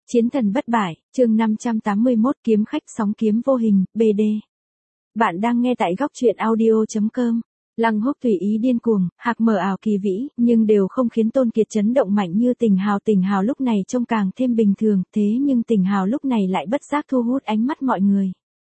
Chiến thần bất bại, chương 581 kiếm khách sóng kiếm vô hình, BD. Bạn đang nghe tại góc truyện audio.com. Lăng Húc tùy ý điên cuồng, hạc mở ảo kỳ vĩ, nhưng đều không khiến Tôn Kiệt chấn động mạnh như Tình Hào. Tình Hào lúc này trông càng thêm bình thường, thế nhưng Tình Hào lúc này lại bất giác thu hút ánh mắt mọi người.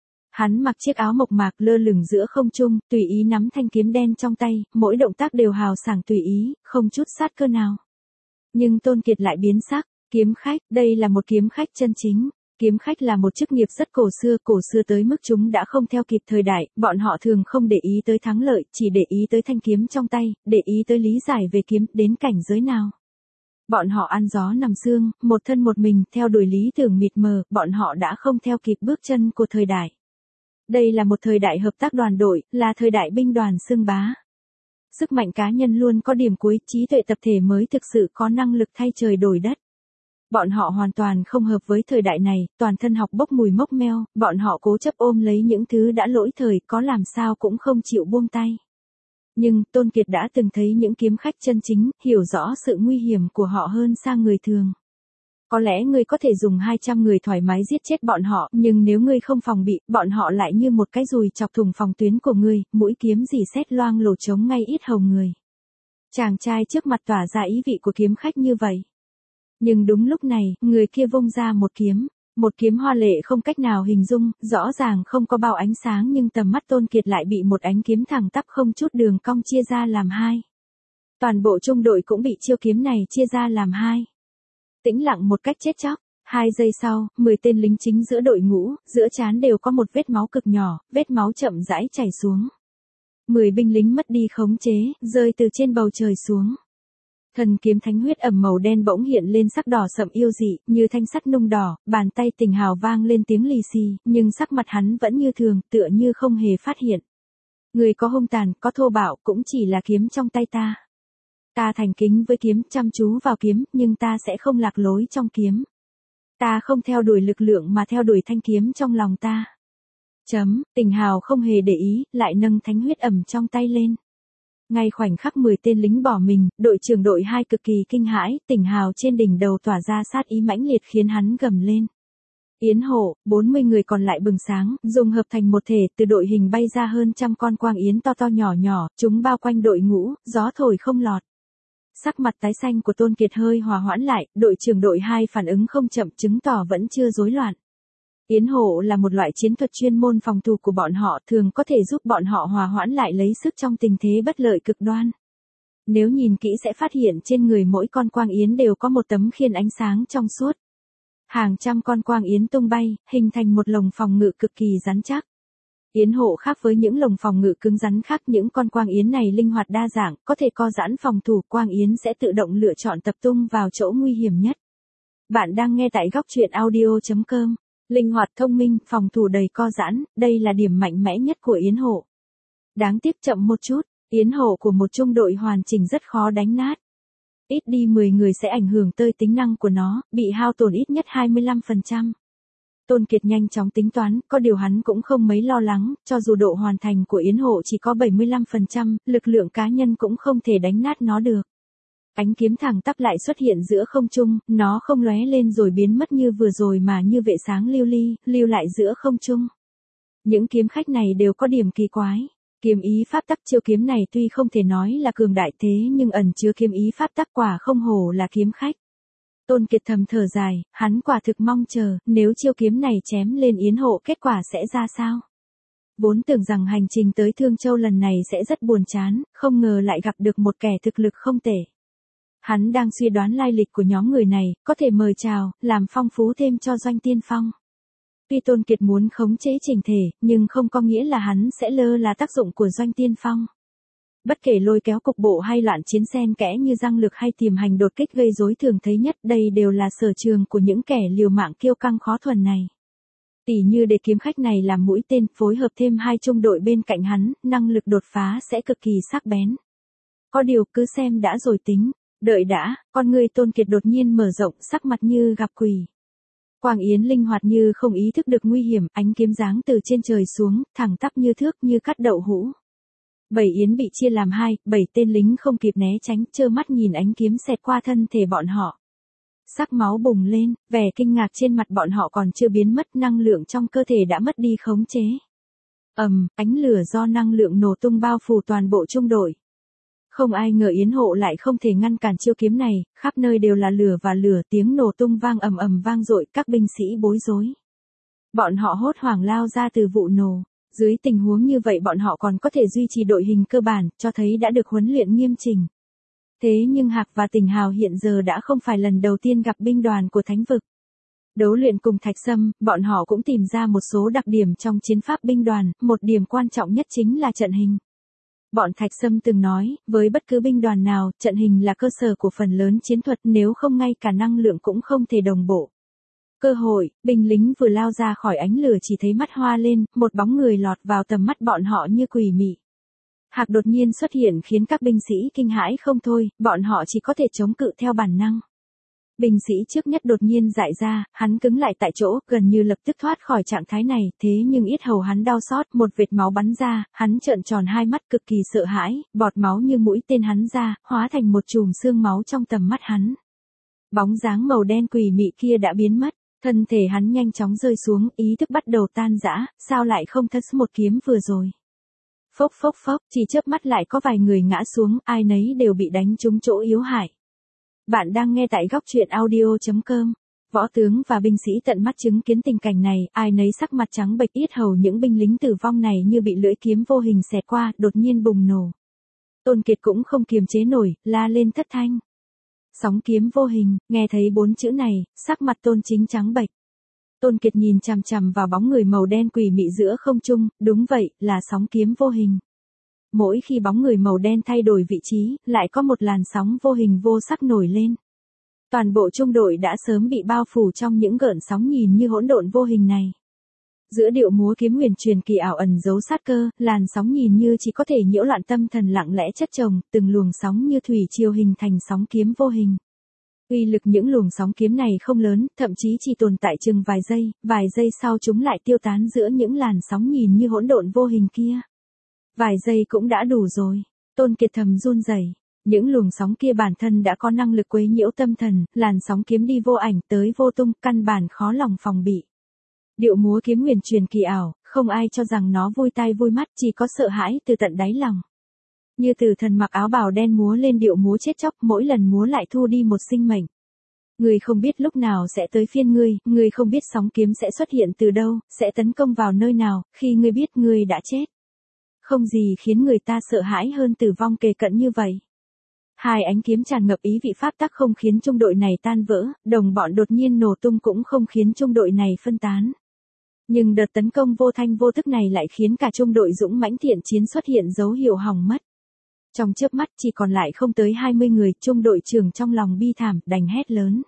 Hắn mặc chiếc áo mộc mạc lơ lửng giữa không trung, tùy ý nắm thanh kiếm đen trong tay, mỗi động tác đều hào sảng tùy ý, không chút sát cơ nào. Nhưng Tôn Kiệt lại biến sắc. Kiếm khách, đây là một kiếm khách chân chính. Kiếm khách là một chức nghiệp rất cổ xưa tới mức chúng đã không theo kịp thời đại, bọn họ thường không để ý tới thắng lợi, chỉ để ý tới thanh kiếm trong tay, để ý tới lý giải về kiếm, đến cảnh giới nào. Bọn họ ăn gió nằm sương, một thân một mình, theo đuổi lý tưởng mịt mờ, bọn họ đã không theo kịp bước chân của thời đại. Đây là một thời đại hợp tác đoàn đội, là thời đại binh đoàn xưng bá. Sức mạnh cá nhân luôn có điểm cuối, trí tuệ tập thể mới thực sự có năng lực thay trời đổi đất. Bọn họ hoàn toàn không hợp với thời đại này, toàn thân học bốc mùi mốc meo, bọn họ cố chấp ôm lấy những thứ đã lỗi thời, có làm sao cũng không chịu buông tay. Nhưng, Tôn Kiệt đã từng thấy những kiếm khách chân chính, hiểu rõ sự nguy hiểm của họ hơn xa người thường. Có lẽ ngươi có thể dùng 200 người thoải mái giết chết bọn họ, nhưng nếu ngươi không phòng bị, bọn họ lại như một cái dùi chọc thủng phòng tuyến của ngươi, mũi kiếm rỉ sét loang lổ trống ngay yết hầu người. Chàng trai trước mặt tỏa ra ý vị của kiếm khách như vậy. Nhưng đúng lúc này, người kia vung ra một kiếm hoa lệ không cách nào hình dung, rõ ràng không có bao ánh sáng nhưng tầm mắt Tôn Kiệt lại bị một ánh kiếm thẳng tắp không chút đường cong chia ra làm hai. Toàn bộ trung đội cũng bị chiêu kiếm này chia ra làm hai. Tĩnh lặng một cách chết chóc, 2 giây sau, 10 tên lính chính giữa đội ngũ, giữa trán đều có một vết máu cực nhỏ, vết máu chậm rãi chảy xuống. 10 binh lính mất đi khống chế, rơi từ trên bầu trời xuống. Thần kiếm thánh huyết ẩm màu đen bỗng hiện lên sắc đỏ sậm yêu dị, như thanh sắt nung đỏ, bàn tay Tình Hào vang lên tiếng lì xì, nhưng sắc mặt hắn vẫn như thường, tựa như không hề phát hiện. Người có hung tàn, có thô bạo, cũng chỉ là kiếm trong tay ta. Ta thành kính với kiếm, chăm chú vào kiếm, nhưng ta sẽ không lạc lối trong kiếm. Ta không theo đuổi lực lượng mà theo đuổi thanh kiếm trong lòng ta. Tình Hào không hề để ý, lại nâng thánh huyết ẩm trong tay lên. Ngay khoảnh khắc 10 tên lính bỏ mình, đội trưởng đội 2 cực kỳ kinh hãi, Tình Hào trên đỉnh đầu tỏa ra sát ý mãnh liệt khiến hắn gầm lên. Yến hộ, 40 người còn lại bừng sáng, dùng hợp thành một thể, từ đội hình bay ra hơn 100 con quang yến to to nhỏ nhỏ, chúng bao quanh đội ngũ, gió thổi không lọt. Sắc mặt tái xanh của Tôn Kiệt hơi hòa hoãn lại, đội trưởng đội 2 phản ứng không chậm chứng tỏ vẫn chưa rối loạn. Yến hộ là một loại chiến thuật chuyên môn phòng thủ của bọn họ, thường có thể giúp bọn họ hòa hoãn lại lấy sức trong tình thế bất lợi cực đoan. Nếu nhìn kỹ sẽ phát hiện trên người mỗi con quang yến đều có một tấm khiên ánh sáng trong suốt. Hàng trăm con quang yến tung bay, hình thành một lồng phòng ngự cực kỳ rắn chắc. Yến hộ khác với những lồng phòng ngự cứng rắn khác, những con quang yến này linh hoạt đa dạng, có thể co giãn phòng thủ, quang yến sẽ tự động lựa chọn tập trung vào chỗ nguy hiểm nhất. Bạn đang nghe tại góc truyện audio.com. Linh hoạt thông minh, phòng thủ đầy co giãn, đây là điểm mạnh mẽ nhất của Yến hộ. Đáng tiếc chậm một chút, Yến hộ của một trung đội hoàn chỉnh rất khó đánh nát. Ít đi 10 người sẽ ảnh hưởng tới tính năng của nó, bị hao tổn ít nhất 25%. Tôn Kiệt nhanh chóng tính toán, có điều hắn cũng không mấy lo lắng, cho dù độ hoàn thành của Yến hộ chỉ có 75%, lực lượng cá nhân cũng không thể đánh nát nó được. Ánh kiếm thẳng tắp lại xuất hiện giữa không trung, nó không lóe lên rồi biến mất như vừa rồi mà như vệ sáng lưu lại giữa không trung. Những kiếm khách này đều có điểm kỳ quái. Kiếm ý pháp tắc chiêu kiếm này tuy không thể nói là cường đại thế nhưng ẩn chứa kiếm ý pháp tắc quả không hổ là kiếm khách. Tôn Kiệt thầm thở dài, hắn quả thực mong chờ, nếu chiêu kiếm này chém lên Yến hộ kết quả sẽ ra sao. Vốn tưởng rằng hành trình tới Thương Châu lần này sẽ rất buồn chán, không ngờ lại gặp được một kẻ thực lực không tệ. Hắn đang suy đoán lai lịch của nhóm người này, có thể mời chào, làm phong phú thêm cho Doanh Tiên Phong. Tuy Tôn Kiệt muốn khống chế chỉnh thể, nhưng không có nghĩa là hắn sẽ lơ là tác dụng của Doanh Tiên Phong. Bất kể lôi kéo cục bộ hay loạn chiến xen kẽ như giang lực hay tiềm hành đột kích gây rối thường thấy nhất, đây đều là sở trường của những kẻ liều mạng kiêu căng khó thuần này. Tỉ như để kiếm khách này làm mũi tên, phối hợp thêm 2 trung đội bên cạnh hắn, năng lực đột phá sẽ cực kỳ sắc bén. Có điều cứ xem đã rồi tính. Đợi đã, con người Tôn Kiệt đột nhiên mở rộng, sắc mặt như gặp quỷ. Quang yến linh hoạt như không ý thức được nguy hiểm, ánh kiếm giáng từ trên trời xuống, thẳng tắp như thước như cắt đậu hũ. 7 yến bị chia làm 2, 7 tên lính không kịp né tránh, trơ mắt nhìn ánh kiếm xẹt qua thân thể bọn họ. Sắc máu bùng lên, vẻ kinh ngạc trên mặt bọn họ còn chưa biến mất, năng lượng trong cơ thể đã mất đi khống chế. Ánh lửa do năng lượng nổ tung bao phủ toàn bộ trung đội. Không ai ngờ Yến Hộ lại không thể ngăn cản chiêu kiếm này, khắp nơi đều là lửa và lửa, tiếng nổ tung vang ầm ầm vang dội, các binh sĩ bối rối. Bọn họ hốt hoảng lao ra từ vụ nổ. Dưới tình huống như vậy bọn họ còn có thể duy trì đội hình cơ bản, cho thấy đã được huấn luyện nghiêm chỉnh. Thế nhưng Hạc và Tình Hào hiện giờ đã không phải lần đầu tiên gặp binh đoàn của Thánh vực. Đấu luyện cùng Thạch Sâm, bọn họ cũng tìm ra một số đặc điểm trong chiến pháp binh đoàn, một điểm quan trọng nhất chính là trận hình. Bọn Thạch Sâm từng nói, với bất cứ binh đoàn nào, trận hình là cơ sở của phần lớn chiến thuật, nếu không ngay cả năng lượng cũng không thể đồng bộ. Cơ hội, binh lính vừa lao ra khỏi ánh lửa chỉ thấy mắt hoa lên, một bóng người lọt vào tầm mắt bọn họ như quỷ mị. Hạc đột nhiên xuất hiện khiến các binh sĩ kinh hãi không thôi, bọn họ chỉ có thể chống cự theo bản năng. Binh sĩ trước nhất đột nhiên dại ra, hắn cứng lại tại chỗ, gần như lập tức thoát khỏi trạng thái này, thế nhưng yết hầu hắn đau xót, một vệt máu bắn ra, hắn trợn tròn hai mắt cực kỳ sợ hãi, bọt máu như mũi tên hắn ra, hóa thành một chùm xương máu trong tầm mắt hắn. Bóng dáng màu đen quỷ mị kia đã biến mất, thân thể hắn nhanh chóng rơi xuống, ý thức bắt đầu tan rã, sao lại không thất một kiếm vừa rồi. Phốc phốc phốc, chỉ chớp mắt lại có vài người ngã xuống, ai nấy đều bị đánh trúng chỗ yếu hại. Bạn đang nghe tại góc truyện audio.com. Võ tướng và binh sĩ tận mắt chứng kiến tình cảnh này, ai nấy sắc mặt trắng bệch, yết hầu những binh lính tử vong này như bị lưỡi kiếm vô hình xẹt qua, đột nhiên bùng nổ. Tôn Kiệt cũng không kiềm chế nổi, la lên thất thanh. Sóng kiếm vô hình, nghe thấy 4 chữ này, sắc mặt Tôn Chính trắng bệch. Tôn Kiệt nhìn chằm chằm vào bóng người màu đen quỷ mị giữa không trung, đúng vậy, là sóng kiếm vô hình. Mỗi khi bóng người màu đen thay đổi vị trí, lại có một làn sóng vô hình vô sắc nổi lên. Toàn bộ trung đội đã sớm bị bao phủ trong những gợn sóng nhìn như hỗn độn vô hình này. Giữa điệu múa kiếm huyền truyền kỳ ảo ẩn giấu sát cơ, làn sóng nhìn như chỉ có thể nhiễu loạn tâm thần lặng lẽ chất chồng, từng luồng sóng như thủy triều hình thành sóng kiếm vô hình. Uy lực những luồng sóng kiếm này không lớn, thậm chí chỉ tồn tại chừng vài giây sau chúng lại tiêu tán giữa những làn sóng nhìn như hỗn độn vô hình kia. Vài giây cũng đã đủ rồi. Tôn Kiệt thầm run rẩy. Những luồng sóng kia bản thân đã có năng lực quấy nhiễu tâm thần, làn sóng kiếm đi vô ảnh tới vô tung, căn bản khó lòng phòng bị. Điệu múa kiếm huyền truyền kỳ ảo, không ai cho rằng nó vui tai vui mắt, chỉ có sợ hãi từ tận đáy lòng. Như Tử Thần mặc áo bào đen múa lên điệu múa chết chóc, mỗi lần múa lại thu đi một sinh mệnh. Ngươi không biết lúc nào sẽ tới phiên ngươi không biết sóng kiếm sẽ xuất hiện từ đâu, sẽ tấn công vào nơi nào, khi ngươi biết ngươi đã chết. Không gì khiến người ta sợ hãi hơn tử vong kề cận như vậy. Hai ánh kiếm tràn ngập ý vị pháp tắc không khiến trung đội này tan vỡ, đồng bọn đột nhiên nổ tung cũng không khiến trung đội này phân tán. Nhưng đợt tấn công vô thanh vô tức này lại khiến cả trung đội dũng mãnh thiện chiến xuất hiện dấu hiệu hỏng mất. Trong chớp mắt chỉ còn lại không tới 20 người, trung đội trưởng trong lòng bi thảm, đành hét lớn.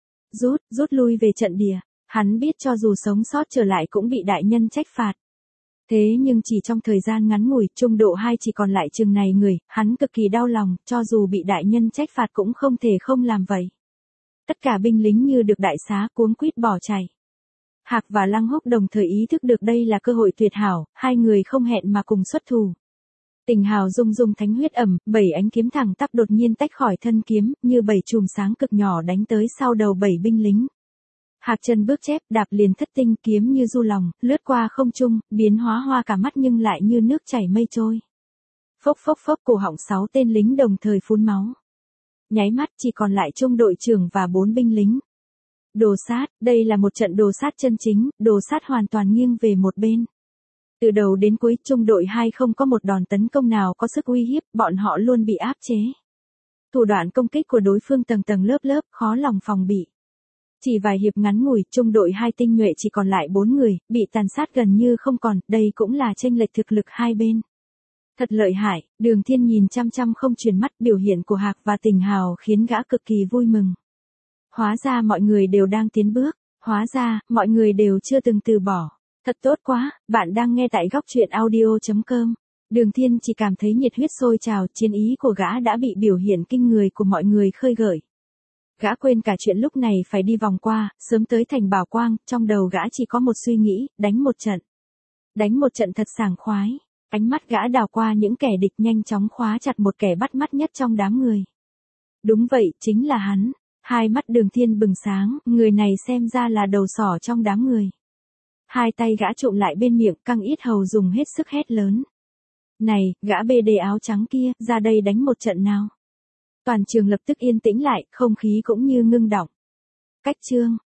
Rút lui về trận địa, hắn biết cho dù sống sót trở lại cũng bị đại nhân trách phạt. Thế nhưng chỉ trong thời gian ngắn ngủi, trung độ 2 chỉ còn lại chừng này người, hắn cực kỳ đau lòng, cho dù bị đại nhân trách phạt cũng không thể không làm vậy. Tất cả binh lính như được đại xá cuống quýt bỏ chạy. Hạc và Lăng Húc đồng thời ý thức được đây là cơ hội tuyệt hảo, hai người không hẹn mà cùng xuất thủ. Tình Hào rung thánh huyết ẩm, 7 ánh kiếm thẳng tắp đột nhiên tách khỏi thân kiếm, như 7 chùm sáng cực nhỏ đánh tới sau đầu 7 binh lính. Hạc chân bước chép, đạp liền thất tinh, kiếm như du lòng, lướt qua không trung, biến hóa hoa cả mắt nhưng lại như nước chảy mây trôi. Phốc phốc phốc, cổ họng 6 tên lính đồng thời phun máu. Nháy mắt chỉ còn lại trung đội trưởng và 4 binh lính. Đồ sát, đây là một trận đồ sát chân chính, đồ sát hoàn toàn nghiêng về một bên. Từ đầu đến cuối, trung đội 2 không có một đòn tấn công nào có sức uy hiếp, bọn họ luôn bị áp chế. Thủ đoạn công kích của đối phương tầng tầng lớp, khó lòng phòng bị. Chỉ vài hiệp ngắn ngủi, trung đội 2 tinh nhuệ chỉ còn lại 4 người, bị tàn sát gần như không còn, đây cũng là chênh lệch thực lực hai bên. Thật lợi hại, Đường Thiên nhìn chăm không chuyển mắt, biểu hiện của Hạc và Tình Hào khiến gã cực kỳ vui mừng. Hóa ra mọi người đều đang tiến bước, hóa ra, mọi người đều chưa từng từ bỏ. Thật tốt quá, bạn đang nghe tại góc truyện audio.com. Đường Thiên chỉ cảm thấy nhiệt huyết sôi trào, chiến ý của gã đã bị biểu hiện kinh người của mọi người khơi gợi. Gã quên cả chuyện lúc này phải đi vòng qua, sớm tới thành Bảo Quang, trong đầu gã chỉ có một suy nghĩ, đánh một trận. Đánh một trận thật sảng khoái. Ánh mắt gã đào qua những kẻ địch nhanh chóng khóa chặt một kẻ bắt mắt nhất trong đám người. Đúng vậy, chính là hắn. Hai mắt Đường Thiên bừng sáng, người này xem ra là đầu sỏ trong đám người. Hai tay gã trụm lại bên miệng, căng yết hầu dùng hết sức hét lớn. Này, gã BD áo trắng kia, ra đây đánh một trận nào. Toàn trường lập tức yên tĩnh lại, không khí cũng như ngưng đọng. Cách chương.